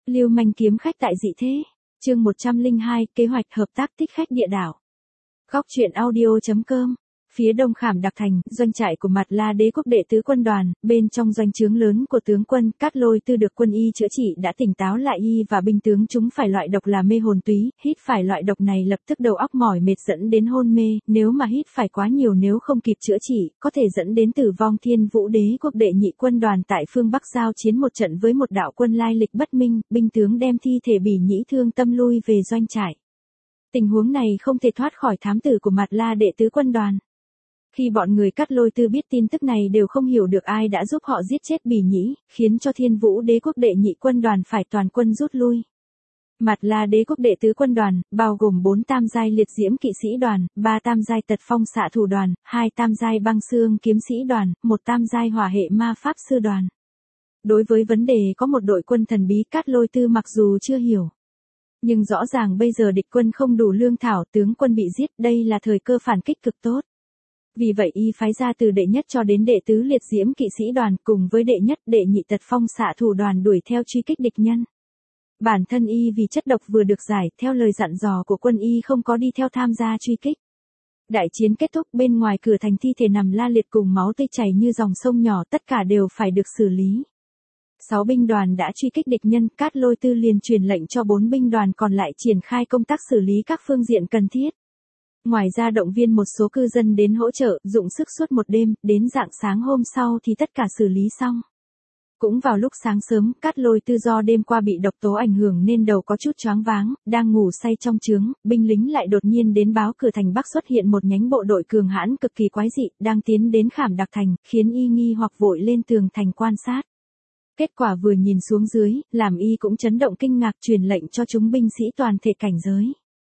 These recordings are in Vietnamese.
Lưu manh kiếm khách tại dị thế. Chương 102, kế hoạch hợp tác thích khách địa đảo. Góc truyện audio.com. Phía đông Khảm Đặc Thành, doanh trại của Mạt La Đế quốc đệ tứ quân đoàn, bên trong doanh trướng lớn của tướng quân Cát Lôi Tư được quân y chữa trị đã tỉnh táo lại, y và binh tướng chúng phải loại độc là mê hồn túy, hít phải loại độc này lập tức đầu óc mỏi mệt dẫn đến hôn mê, nếu mà hít phải quá nhiều nếu không kịp chữa trị, có thể dẫn đến tử vong. Thiên Vũ Đế quốc đệ nhị quân đoàn tại phương Bắc giao chiến một trận với một đạo quân lai lịch bất minh, binh tướng đem thi thể Bỉ Nhĩ thương tâm lui về doanh trại. Tình huống này không thể thoát khỏi thám tử của Mạt La đệ tứ quân đoàn. Khi bọn người Cát Lôi Tư biết tin tức này đều không hiểu được ai đã giúp họ giết chết Bỉ Nhĩ, khiến cho Thiên Vũ Đế quốc đệ nhị quân đoàn phải toàn quân rút lui. Mạt La Đế quốc đệ tứ quân đoàn, bao gồm 4 tam giai liệt diễm kỵ sĩ đoàn, 3 tam giai tật phong xạ thủ đoàn, 2 tam giai băng xương kiếm sĩ đoàn, 1 tam giai hỏa hệ ma pháp sư đoàn. Đối với vấn đề có một đội quân thần bí, Cát Lôi Tư mặc dù chưa hiểu, nhưng rõ ràng bây giờ địch quân không đủ lương thảo, tướng quân bị giết, đây là thời cơ phản kích cực tốt. Vì vậy y phái ra từ đệ nhất cho đến đệ tứ liệt diễm kỵ sĩ đoàn cùng với đệ nhất đệ nhị tật phong xạ thủ đoàn đuổi theo truy kích địch nhân. Bản thân y vì chất độc vừa được giải, theo lời dặn dò của quân y không có đi theo tham gia truy kích. Đại chiến kết thúc, bên ngoài cửa thành thi thể nằm la liệt cùng máu tươi chảy như dòng sông nhỏ, tất cả đều phải được xử lý. 6 binh đoàn đã truy kích địch nhân, Cát Lôi Tư liền truyền lệnh cho 4 binh đoàn còn lại triển khai công tác xử lý các phương diện cần thiết. Ngoài ra động viên một số cư dân đến hỗ trợ, dụng sức suốt một đêm, đến rạng sáng hôm sau thì tất cả xử lý xong. Cũng vào lúc sáng sớm, Cát Lôi Tư do đêm qua bị độc tố ảnh hưởng nên đầu có chút choáng váng, đang ngủ say trong trướng, binh lính lại đột nhiên đến báo cửa thành Bắc xuất hiện một nhánh bộ đội cường hãn cực kỳ quái dị, đang tiến đến Khảm Đặc Thành, khiến y nghi hoặc vội lên tường thành quan sát. Kết quả vừa nhìn xuống dưới, làm y cũng chấn động kinh ngạc, truyền lệnh cho chúng binh sĩ toàn thể cảnh giới.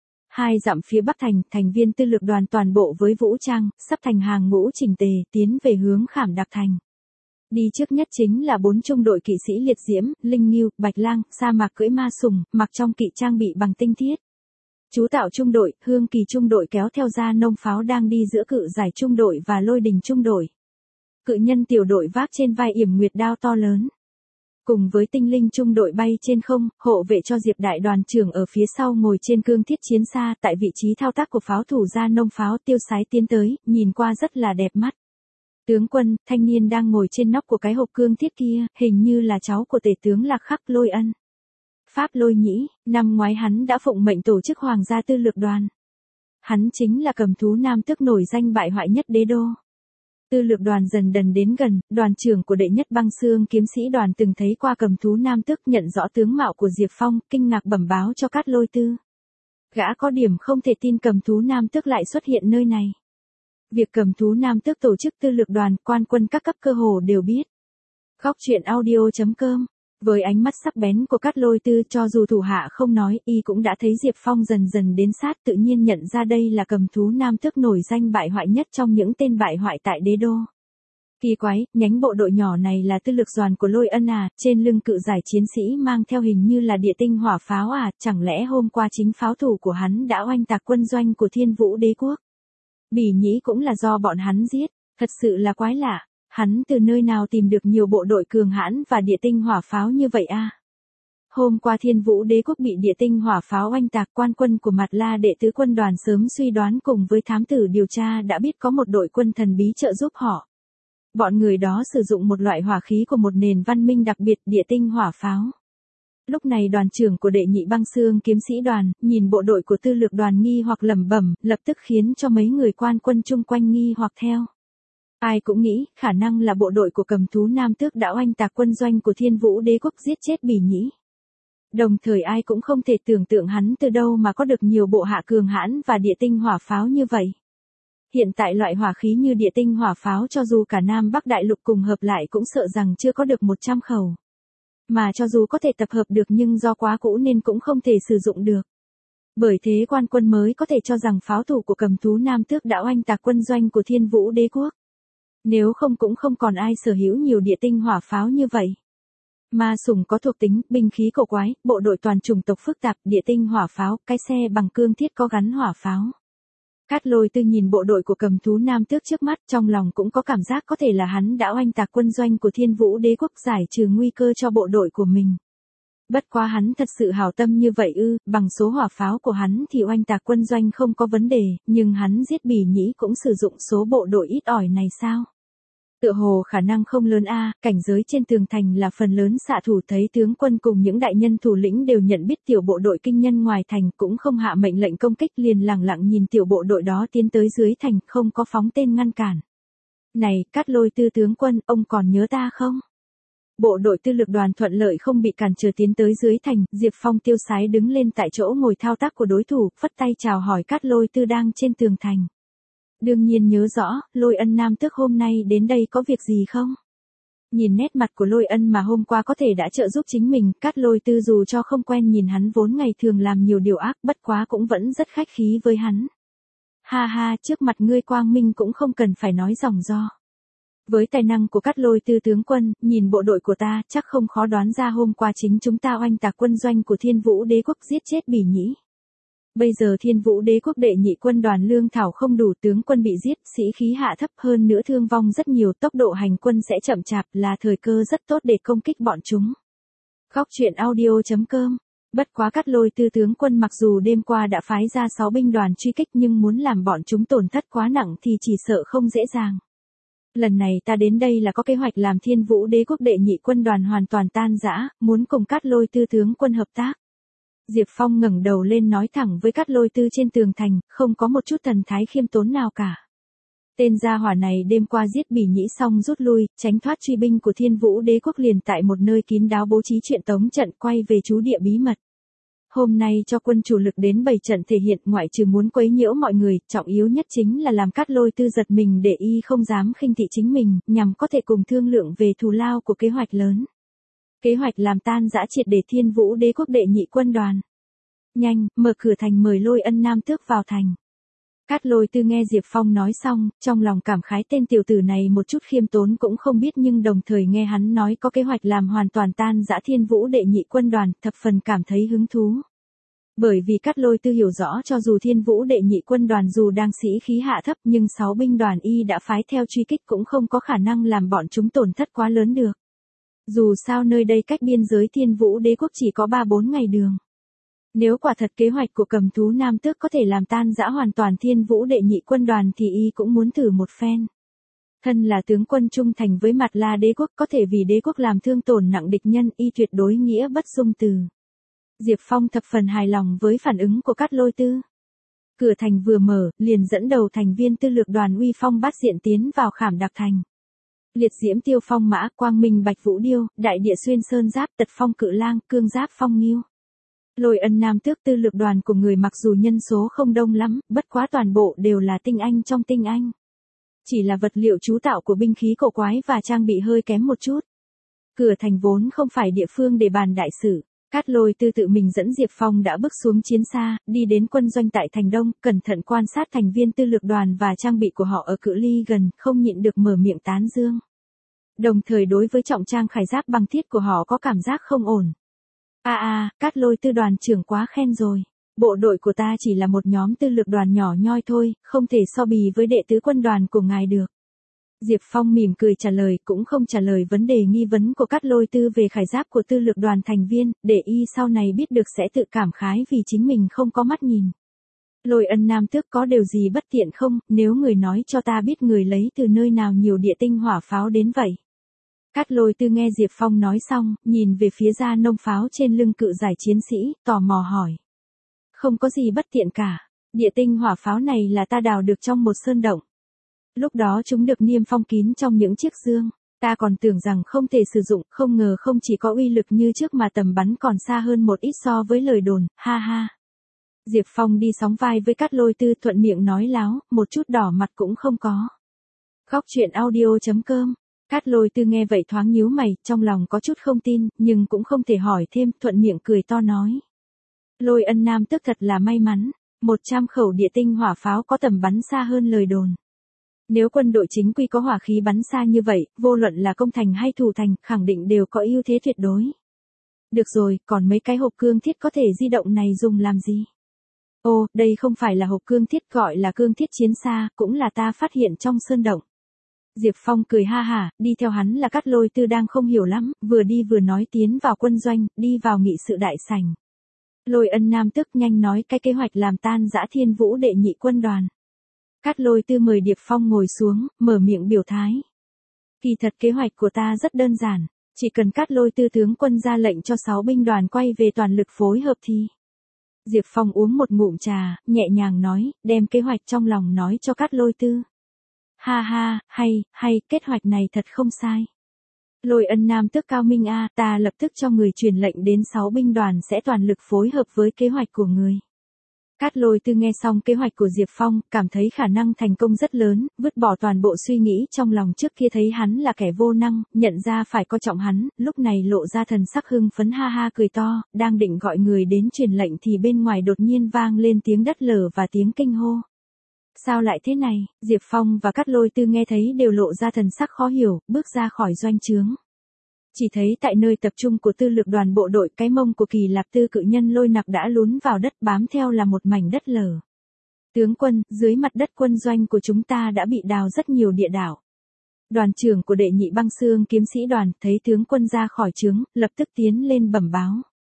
2 dặm phía Bắc thành, thành viên tư lược đoàn toàn bộ với vũ trang, sắp thành hàng ngũ chỉnh tề, tiến về hướng Khảm Đặc Thành. Đi trước nhất chính là 4 trung đội kỵ sĩ liệt diễm, Linh Ngưu, Bạch Lang, Sa Mạc cưỡi ma sùng, mặc trong kỵ trang bị bằng tinh thiết. Chú tạo trung đội, Hương Kỳ trung đội kéo theo ra nông pháo đang đi giữa Cự Giải trung đội và Lôi Đình trung đội. Cự Nhân tiểu đội vác trên vai yểm nguyệt đao to lớn. Cùng với Tinh Linh trung đội bay trên không, hộ vệ cho Diệp đại đoàn trưởng ở phía sau ngồi trên cương thiết chiến xa, tại vị trí thao tác của pháo thủ ra nông pháo tiêu sái tiến tới, nhìn qua rất là đẹp mắt. Tướng quân, thanh niên đang ngồi trên nóc của cái hộp cương thiết kia, hình như là cháu của tể tướng Lạc Khắc Lôi Ân. Pháp Lôi Nhĩ, năm ngoái hắn đã phụng mệnh tổ chức hoàng gia tư lược đoàn. Hắn chính là cầm thú nam tước nổi danh bại hoại nhất đế đô. Tư lược đoàn dần dần đến gần, đoàn trưởng của đệ nhất băng xương kiếm sĩ đoàn từng thấy qua cầm thú nam tước, nhận rõ tướng mạo của Diệp Phong, kinh ngạc bẩm báo cho Cát Lôi Tư. Gã có điểm không thể tin cầm thú nam tước lại xuất hiện nơi này. Việc cầm thú nam tước tổ chức tư lược đoàn, quan quân các cấp cơ hồ đều biết. Góc truyện audio.com. Với ánh mắt sắc bén của Cát Lôi Tư, cho dù thủ hạ không nói, y cũng đã thấy Diệp Phong dần dần đến sát, tự nhiên nhận ra đây là cầm thú nam tước nổi danh bại hoại nhất trong những tên bại hoại tại đế đô. Kỳ quái, nhánh bộ đội nhỏ này là tư lược đoàn của Lôi Ân à, trên lưng Cự Giải chiến sĩ mang theo hình như là địa tinh hỏa pháo à, chẳng lẽ hôm qua chính pháo thủ của hắn đã oanh tạc quân doanh của Thiên Vũ Đế quốc? Bỉ Nhĩ cũng là do bọn hắn giết, thật sự là quái lạ. Hắn từ nơi nào tìm được nhiều bộ đội cường hãn và địa tinh hỏa pháo như vậy a? Hôm qua Thiên Vũ Đế quốc bị địa tinh hỏa pháo oanh tạc, quan quân của Mạt La đệ tứ quân đoàn sớm suy đoán cùng với thám tử điều tra đã biết có một đội quân thần bí trợ giúp họ. Bọn người đó sử dụng một loại hỏa khí của một nền văn minh đặc biệt, địa tinh hỏa pháo. Lúc này đoàn trưởng của đệ nhị băng xương kiếm sĩ đoàn, nhìn bộ đội của tư lược đoàn nghi hoặc lẩm bẩm, lập tức khiến cho mấy người quan quân chung quanh nghi hoặc theo. Ai cũng nghĩ, khả năng là bộ đội của cầm thú nam tước đã oanh tạc quân doanh của Thiên Vũ Đế quốc giết chết Bỉ Nhĩ. Đồng thời ai cũng không thể tưởng tượng hắn từ đâu mà có được nhiều bộ hạ cường hãn và địa tinh hỏa pháo như vậy. Hiện tại loại hỏa khí như địa tinh hỏa pháo cho dù cả Nam Bắc Đại Lục cùng hợp lại cũng sợ rằng chưa có được 100 khẩu. Mà cho dù có thể tập hợp được nhưng do quá cũ nên cũng không thể sử dụng được. Bởi thế quan quân mới có thể cho rằng pháo thủ của cầm thú nam tước đã oanh tạc quân doanh của Thiên Vũ Đế quốc. Nếu không cũng không còn ai sở hữu nhiều địa tinh hỏa pháo như vậy. Ma sùng có thuộc tính, binh khí cổ quái, bộ đội toàn chủng tộc phức tạp, địa tinh hỏa pháo, cái xe bằng cương thiết có gắn hỏa pháo. Cát Lôi Tư nhìn bộ đội của cầm thú nam tước trước mắt, trong lòng cũng có cảm giác có thể là hắn đã oanh tạc quân doanh của Thiên Vũ Đế quốc, giải trừ nguy cơ cho bộ đội của mình. Bất quá hắn thật sự hảo tâm như vậy ư, bằng số hỏa pháo của hắn thì oanh tạc quân doanh không có vấn đề, nhưng hắn giết Bỉ Nhĩ cũng sử dụng số bộ đội ít ỏi này sao? Tựa hồ khả năng không lớn a, cảnh giới trên tường thành là phần lớn xạ thủ thấy tướng quân cùng những đại nhân thủ lĩnh đều nhận biết tiểu bộ đội kinh nhân ngoài thành cũng không hạ mệnh lệnh công kích liền lẳng lặng nhìn tiểu bộ đội đó tiến tới dưới thành không có phóng tên ngăn cản. Này, Cát Lôi Tư tướng quân, ông còn nhớ ta không? Bộ đội tư lực đoàn thuận lợi không bị cản trở tiến tới dưới thành, Diệp Phong tiêu sái đứng lên tại chỗ ngồi thao tác của đối thủ, phất tay chào hỏi Cát Lôi Tư đang trên tường thành. Đương nhiên nhớ rõ, Lôi Ân Nam Tước hôm nay đến đây có việc gì không? Nhìn nét mặt của Lôi Ân mà hôm qua có thể đã trợ giúp chính mình, Cát Lôi Tư dù cho không quen nhìn hắn vốn ngày thường làm nhiều điều ác bất quá cũng vẫn rất khách khí với hắn. Ha ha, trước mặt ngươi quang minh cũng không cần phải nói ròng ro. Với tài năng của Cát Lôi Tư tướng quân, nhìn bộ đội của ta chắc không khó đoán ra hôm qua chính chúng ta oanh tạc quân doanh của Thiên Vũ Đế quốc giết chết Bỉ Nhĩ. Bây giờ Thiên Vũ Đế quốc đệ nhị quân đoàn lương thảo không đủ, tướng quân bị giết, sĩ khí hạ thấp hơn nữa thương vong rất nhiều, tốc độ hành quân sẽ chậm chạp, là thời cơ rất tốt để công kích bọn chúng. Góc truyện audio.com. Bất quá Cát Lôi Tư tướng quân mặc dù đêm qua đã phái ra 6 binh đoàn truy kích nhưng muốn làm bọn chúng tổn thất quá nặng thì chỉ sợ không dễ dàng. Lần này ta đến đây là có kế hoạch làm Thiên Vũ Đế quốc đệ nhị quân đoàn hoàn toàn tan rã, muốn cùng Cát Lôi Tư tướng quân hợp tác. Diệp Phong ngẩng đầu lên nói thẳng với Cát Lôi Tư trên tường thành, không có một chút thần thái khiêm tốn nào cả. Tên gia hỏa này đêm qua giết Bỉ Nhĩ xong rút lui, tránh thoát truy binh của Thiên Vũ Đế quốc liền tại một nơi kín đáo bố trí chuyện tống trận quay về trú địa bí mật. Hôm nay cho quân chủ lực đến bày trận thể hiện ngoại trừ muốn quấy nhiễu mọi người, trọng yếu nhất chính là làm Cát Lôi Tư giật mình để y không dám khinh thị chính mình, nhằm có thể cùng thương lượng về thù lao của kế hoạch lớn. Kế hoạch làm tan rã triệt để Thiên Vũ Đế quốc đệ nhị quân đoàn. Nhanh, mở cửa thành mời Lôi Ân Nam Tước vào thành. Cát Lôi Tư nghe Diệp Phong nói xong, trong lòng cảm khái tên tiểu tử này một chút khiêm tốn cũng không biết nhưng đồng thời nghe hắn nói có kế hoạch làm hoàn toàn tan rã Thiên Vũ đệ nhị quân đoàn, thập phần cảm thấy hứng thú. Bởi vì Cát Lôi Tư hiểu rõ cho dù Thiên Vũ đệ nhị quân đoàn dù đang sĩ khí hạ thấp nhưng 6 binh đoàn y đã phái theo truy kích cũng không có khả năng làm bọn chúng tổn thất quá lớn được. Dù sao nơi đây cách biên giới Thiên Vũ Đế quốc chỉ có 3-4 ngày đường. Nếu quả thật kế hoạch của Cầm Thú Nam Tước có thể làm tan rã hoàn toàn Thiên Vũ đệ nhị quân đoàn thì y cũng muốn thử một phen. Thân là tướng quân trung thành với Mạt La Đế quốc có thể vì đế quốc làm thương tổn nặng địch nhân y tuyệt đối nghĩa bất dung từ. Diệp Phong thập phần hài lòng với phản ứng của Cát Lôi Tư. Cửa thành vừa mở, liền dẫn đầu thành viên tư lược đoàn uy phong bát diện tiến vào Khảm Đặc thành. Liệt diễm tiêu phong mã, quang minh bạch vũ điêu, đại địa xuyên sơn giáp, tật phong cự lang, cương giáp phong nghiêu. Lôi Ân Nam Tước tư lược đoàn của người mặc dù nhân số không đông lắm, bất quá toàn bộ đều là tinh anh trong tinh anh. Chỉ là vật liệu chú tạo của binh khí cổ quái và trang bị hơi kém một chút. Cửa thành vốn không phải địa phương để bàn đại sự. Cát Lôi Tư tự mình dẫn Diệp Phong đã bước xuống chiến xa, đi đến quân doanh tại thành Đông, cẩn thận quan sát thành viên tư lược đoàn và trang bị của họ ở cự ly gần, không nhịn được mở miệng tán dương. Đồng thời đối với trọng trang khải giáp băng thiết của họ có cảm giác không ổn. Cát Lôi Tư đoàn trưởng quá khen rồi. Bộ đội của ta chỉ là một nhóm tư lược đoàn nhỏ nhoi thôi, không thể so bì với đệ tứ quân đoàn của ngài được. Diệp Phong mỉm cười trả lời, cũng không trả lời vấn đề nghi vấn của Cát Lôi Tư về khải giáp của tư lược đoàn thành viên, để y sau này biết được sẽ tự cảm khái vì chính mình không có mắt nhìn. Lôi Ân Nam Tước có điều gì bất tiện không, nếu người nói cho ta biết người lấy từ nơi nào nhiều địa tinh hỏa pháo đến vậy. Cát Lôi Tư nghe Diệp Phong nói xong, nhìn về phía da nông pháo trên lưng cự giải chiến sĩ, tò mò hỏi. Không có gì bất tiện cả, địa tinh hỏa pháo này là ta đào được trong một sơn động. Lúc đó chúng được niêm phong kín trong những chiếc dương, ta còn tưởng rằng không thể sử dụng, không ngờ không chỉ có uy lực như trước mà tầm bắn còn xa hơn một ít so với lời đồn, ha ha. Diệp Phong đi sóng vai với Cát Lôi Tư thuận miệng nói láo, một chút đỏ mặt cũng không có. Góc truyện audio.com. Cát Lôi Tư nghe vậy thoáng nhíu mày, trong lòng có chút không tin, nhưng cũng không thể hỏi thêm, thuận miệng cười to nói. Lôi Ân Nam Tước thật là may mắn, 100 khẩu địa tinh hỏa pháo có tầm bắn xa hơn lời đồn. Nếu quân đội chính quy có hỏa khí bắn xa như vậy, vô luận là công thành hay thủ thành, khẳng định đều có ưu thế tuyệt đối. Được rồi, còn mấy cái hộp cương thiết có thể di động này dùng làm gì? Ồ, đây không phải là hộp cương thiết gọi là cương thiết chiến xa, cũng là ta phát hiện trong sơn động. Diệp Phong cười ha hả, đi theo hắn là Cát Lôi Tư đang không hiểu lắm, vừa đi vừa nói tiến vào quân doanh, đi vào nghị sự đại sảnh. Lôi Ân Nam tức nhanh nói cái kế hoạch làm tan dã Thiên Vũ đệ nhị quân đoàn. Cát Lôi Tư mời Diệp Phong ngồi xuống, mở miệng biểu thái. Kỳ thật kế hoạch của ta rất đơn giản, chỉ cần Cát Lôi Tư tướng quân ra lệnh cho 6 binh đoàn quay về toàn lực phối hợp thì. Diệp Phong uống một ngụm trà, nhẹ nhàng nói, đem kế hoạch trong lòng nói cho Cát Lôi Tư. Ha ha, hay, kế hoạch này thật không sai. Lôi Ân Nam tức cao minh a, ta lập tức cho người truyền lệnh đến 6 binh đoàn sẽ toàn lực phối hợp với kế hoạch của người. Cát Lôi Tư nghe xong kế hoạch của Diệp Phong, cảm thấy khả năng thành công rất lớn, vứt bỏ toàn bộ suy nghĩ trong lòng trước kia thấy hắn là kẻ vô năng, nhận ra phải coi trọng hắn, lúc này lộ ra thần sắc hưng phấn ha ha cười to, đang định gọi người đến truyền lệnh thì bên ngoài đột nhiên vang lên tiếng đất lở và tiếng kinh hô. Sao lại thế này? Diệp Phong và Cát Lôi Tư nghe thấy đều lộ ra thần sắc khó hiểu, bước ra khỏi doanh trướng. Chỉ thấy tại nơi tập trung của tư lực đoàn bộ đội, cái mông của Kỳ Lạp Tư cự nhân Lôi Nặc đã lún vào đất, bám theo là một mảnh đất lở. Tướng quân, dưới mặt đất quân doanh của chúng ta đã bị đào rất nhiều địa đạo. Đoàn trưởng của đệ nhị băng xương kiếm sĩ đoàn thấy tướng quân ra khỏi trướng, lập tức tiến lên bẩm báo.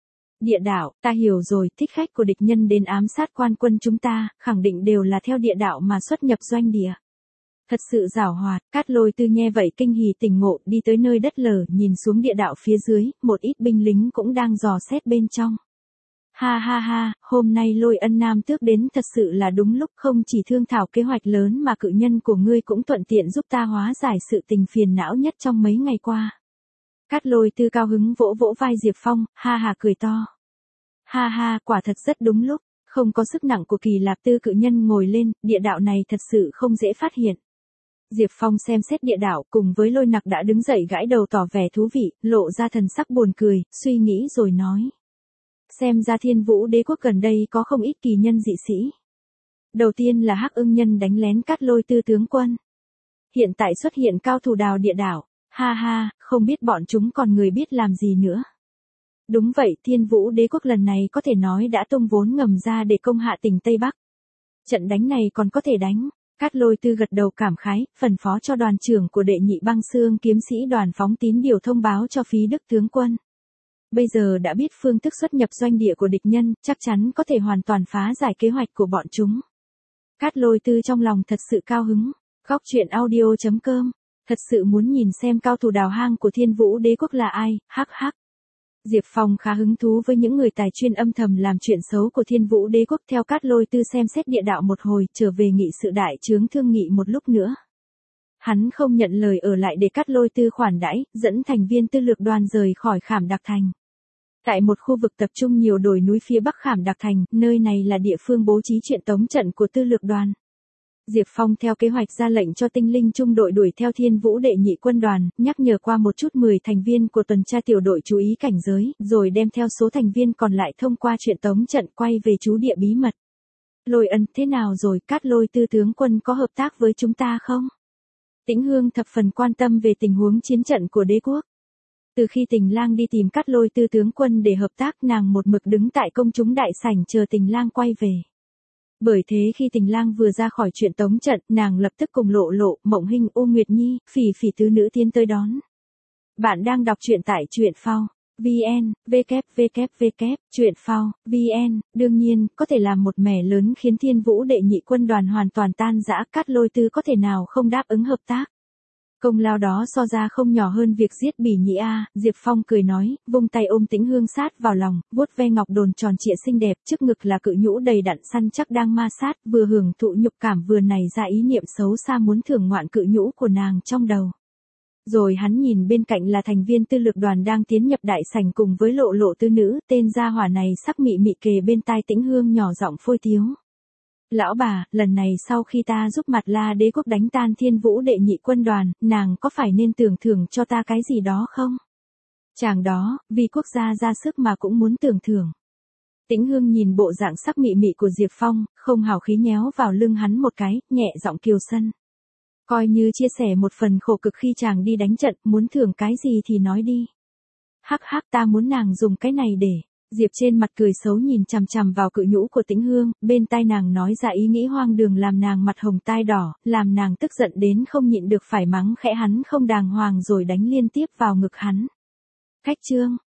Địa đạo, ta hiểu rồi, thích khách của địch nhân đến ám sát quan quân chúng ta, khẳng định đều là theo địa đạo mà xuất nhập doanh địa. Thật sự giảo hoạt, Cát Lôi Tư nghe vậy kinh hỉ tỉnh ngộ, đi tới nơi đất lở, nhìn xuống địa đạo phía dưới, một ít binh lính cũng đang dò xét bên trong. Ha ha ha, hôm nay Lôi Ân Nam tước đến thật sự là đúng lúc, không chỉ thương thảo kế hoạch lớn mà cự nhân của ngươi cũng thuận tiện giúp ta hóa giải sự tình phiền não nhất trong mấy ngày qua. Cát Lôi Tư cao hứng vỗ vỗ vai Diệp Phong, ha ha cười to. Ha ha, quả thật rất đúng lúc, không có sức nặng của Kỳ Lạp Tư cự nhân ngồi lên, địa đạo này thật sự không dễ phát hiện. Diệp Phong xem xét địa đạo cùng với Lôi Nặc đã đứng dậy gãi đầu tỏ vẻ thú vị, lộ ra thần sắc buồn cười, suy nghĩ rồi nói. Xem ra Thiên Vũ đế quốc gần đây có không ít kỳ nhân dị sĩ. Đầu tiên là Hắc Ưng Nhân đánh lén Cát Lôi Tư tướng quân. Hiện tại xuất hiện cao thủ đào địa đạo, ha ha, không biết bọn chúng còn người biết làm gì nữa. Đúng vậy, Thiên Vũ đế quốc lần này có thể nói đã tung vốn ngầm ra để công hạ tỉnh Tây Bắc. Trận đánh này còn có thể đánh. Cát Lôi Tư gật đầu cảm khái, phân phó cho đoàn trưởng của đệ nhị băng xương kiếm sĩ đoàn phóng tín điều thông báo cho Phí Đức tướng quân. Bây giờ đã biết phương thức xuất nhập doanh địa của địch nhân, chắc chắn có thể hoàn toàn phá giải kế hoạch của bọn chúng. Cát Lôi Tư trong lòng thật sự cao hứng. Góc truyện audio.com. Thật sự muốn nhìn xem cao thủ đào hang của Thiên Vũ đế quốc là ai, hắc hắc. Diệp Phong khá hứng thú với những người tài chuyên âm thầm làm chuyện xấu của Thiên Vũ đế quốc. Theo Cát Lôi Tư xem xét địa đạo một hồi, trở về nghị sự đại trướng thương nghị một lúc nữa. Hắn không nhận lời ở lại để Cát Lôi Tư khoản đãi, dẫn thành viên tư lược đoàn rời khỏi Khảm Đặc Thành. Tại một khu vực tập trung nhiều đồi núi phía bắc Khảm Đặc Thành, nơi này là địa phương bố trí chuyện tống trận của tư lược đoàn. Diệp Phong theo kế hoạch ra lệnh cho tinh linh trung đội đuổi theo Thiên Vũ đệ nhị quân đoàn, nhắc nhở qua một chút 10 thành viên của tuần tra tiểu đội chú ý cảnh giới, rồi đem theo số thành viên còn lại thông qua chuyện tống trận quay về trú địa bí mật. Lôi Ân, thế nào rồi, Cát Lôi Tư tướng quân có hợp tác với chúng ta không? Tĩnh Hương thập phần quan tâm về tình huống chiến trận của đế quốc. Từ khi Tình Lang đi tìm Cát Lôi Tư tướng quân để hợp tác, nàng một mực đứng tại công chúng đại sảnh chờ Tình Lang quay về. Bởi thế khi Tình Lang vừa ra khỏi chuyện tống trận, nàng lập tức cùng Lộ Lộ, Mộng Hinh, U Nguyệt Nhi, Phỉ Phỉ tứ nữ tiến tới đón. Bạn đang đọc truyện tại truyện phao VN, www, truyện phao VN, đương nhiên, có thể làm một mẻ lớn khiến Thiên Vũ đệ nhị quân đoàn hoàn toàn tan rã, Cát Lôi Tư có thể nào không đáp ứng hợp tác. Công lao đó so ra không nhỏ hơn việc giết Bỉ Nhĩ a. Diệp Phong cười nói, vung tay ôm Tĩnh Hương sát vào lòng, vuốt ve ngọc đồn tròn trịa xinh đẹp, trước ngực là cự nhũ đầy đặn săn chắc đang ma sát, vừa hưởng thụ nhục cảm vừa nảy ra ý niệm xấu xa muốn thưởng ngoạn cự nhũ của nàng trong đầu. Rồi hắn nhìn bên cạnh là thành viên tư lược đoàn đang tiến nhập đại sảnh cùng với Lộ Lộ tư nữ, tên gia hỏa này sắc mị mị kề bên tai Tĩnh Hương nhỏ giọng phôi tiếu. Lão bà, lần này sau khi ta giúp Mặt La đế quốc đánh tan Thiên Vũ đệ nhị quân đoàn, nàng có phải nên tưởng thưởng cho ta cái gì đó không? Chàng đó, vì quốc gia ra sức mà cũng muốn tưởng thưởng. Tĩnh Hương nhìn bộ dạng sắc mị mị của Diệp Phong, không hào khí nhéo vào lưng hắn một cái, nhẹ giọng kiều sân. Coi như chia sẻ một phần khổ cực khi chàng đi đánh trận, muốn thưởng cái gì thì nói đi. Hắc hắc, ta muốn nàng dùng cái này để. Diệp trên mặt cười xấu nhìn chằm chằm vào cự nhũ của Tĩnh Hương, bên tai nàng nói ra ý nghĩ hoang đường làm nàng mặt hồng tai đỏ, làm nàng tức giận đến không nhịn được phải mắng khẽ hắn không đàng hoàng rồi đánh liên tiếp vào ngực hắn. Khách trương,